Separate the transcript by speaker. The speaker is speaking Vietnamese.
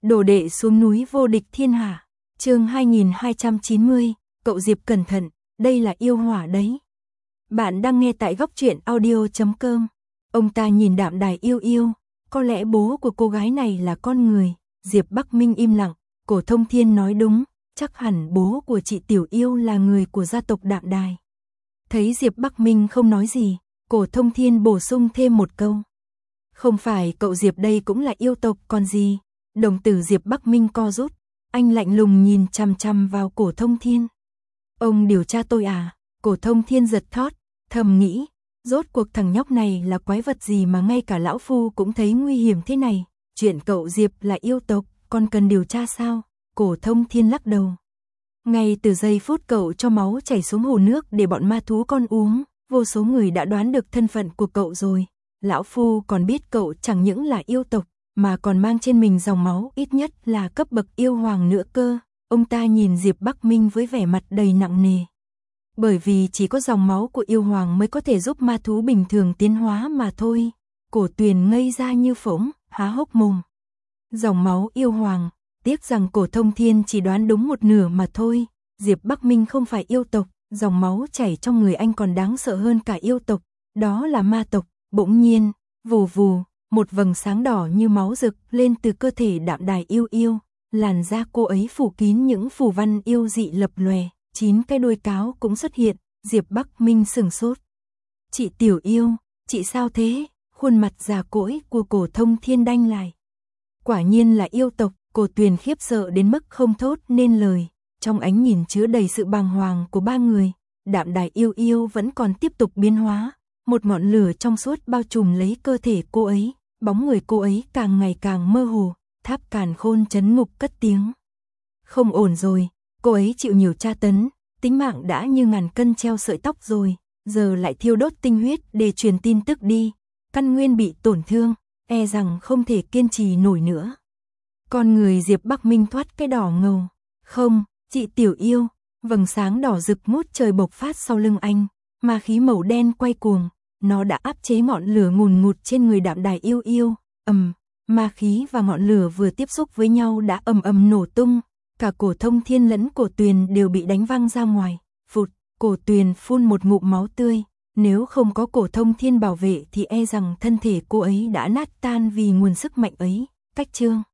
Speaker 1: Đồ đệ xuống núi vô địch thiên hạ. Chương 2290, cậu Diệp cẩn thận, đây là yêu hỏa đấy. Bạn đang nghe tại góc truyện audio.com. Ông ta nhìn Đạm Đài yêu yêu, có lẽ bố của cô gái này là con người. Diệp Bắc Minh im lặng, Cổ Thông Thiên nói đúng, chắc hẳn bố của chị Tiểu Yêu là người của gia tộc Đạm Đài. Thấy Diệp Bắc Minh không nói gì, Cổ Thông Thiên bổ sung thêm một câu. Không phải cậu Diệp đây cũng là yêu tộc còn gì. Đồng tử Diệp Bắc Minh co rút, anh lạnh lùng nhìn chằm chằm vào Cổ Thông Thiên. Ông điều tra tôi à? Cổ Thông Thiên giật thót, thầm nghĩ, rốt cuộc thằng nhóc này là quái vật gì mà ngay cả lão phu cũng thấy nguy hiểm thế này. Chuyện cậu Diệp là yêu tộc, còn cần điều tra sao? Cổ Thông Thiên lắc đầu. Ngay từ giây phút cậu cho máu chảy xuống hồ nước để bọn ma thú con uống, vô số người đã đoán được thân phận của cậu rồi. Lão phu còn biết cậu chẳng những là yêu tộc, mà còn mang trên mình dòng máu ít nhất là cấp bậc yêu hoàng nữa cơ. Ông ta nhìn Diệp Bắc Minh với vẻ mặt đầy nặng nề. Bởi vì chỉ có dòng máu của yêu hoàng mới có thể giúp ma thú bình thường tiến hóa mà thôi. Cổ Tuyền ngây ra như phỗng, há hốc mồm. Dòng máu yêu hoàng, tiếc rằng Cổ Thông Thiên chỉ đoán đúng một nửa mà thôi. Diệp Bắc Minh không phải yêu tộc, dòng máu chảy trong người anh còn đáng sợ hơn cả yêu tộc, đó là ma tộc. Bỗng nhiên, vù vù, một vầng sáng đỏ như máu rực lên từ cơ thể Đạm Đài yêu yêu, làn da cô ấy phủ kín những phù văn yêu dị lập lòe, 9 cái đuôi cáo cũng xuất hiện. Diệp Bắc Minh sửng sốt. Chị Tiểu Yêu, chị sao thế? Khuôn mặt già cỗi của Cổ Thông Thiên đanh lại. Quả nhiên là yêu tộc. Cổ Tuyền khiếp sợ đến mức không thốt nên lời, trong ánh nhìn chứa đầy sự bàng hoàng của ba người. Đạm Đài yêu yêu vẫn còn tiếp tục biến hóa, một ngọn lửa trong suốt bao trùm lấy cơ thể cô ấy, bóng người cô ấy càng ngày càng mơ hồ. Tháp Càn Khôn trấn ngục cất tiếng. Không ổn rồi, cô ấy chịu nhiều tra tấn, tính mạng đã như ngàn cân treo sợi tóc rồi, giờ lại thiêu đốt tinh huyết để truyền tin tức đi, căn nguyên bị tổn thương, e rằng không thể kiên trì nổi nữa. Con người Diệp Bắc Minh thoát cái đỏ ngầu. Không, chị Tiểu Yêu, vầng sáng đỏ rực ngút trời bộc phát sau lưng anh, ma khí màu đen quay cuồng, nó đã áp chế ngọn lửa ngùn ngụt trên người Đạm Đài yêu yêu. Ma khí và ngọn lửa vừa tiếp xúc với nhau đã ầm ầm nổ tung, cả Cổ Thông Thiên lẫn Cổ Tuyền đều bị đánh văng ra ngoài. Phụt, Cổ Tuyền phun một ngụm máu tươi, nếu không có Cổ Thông Thiên bảo vệ thì e rằng thân thể cô ấy đã nát tan vì nguồn sức mạnh ấy. Cách chương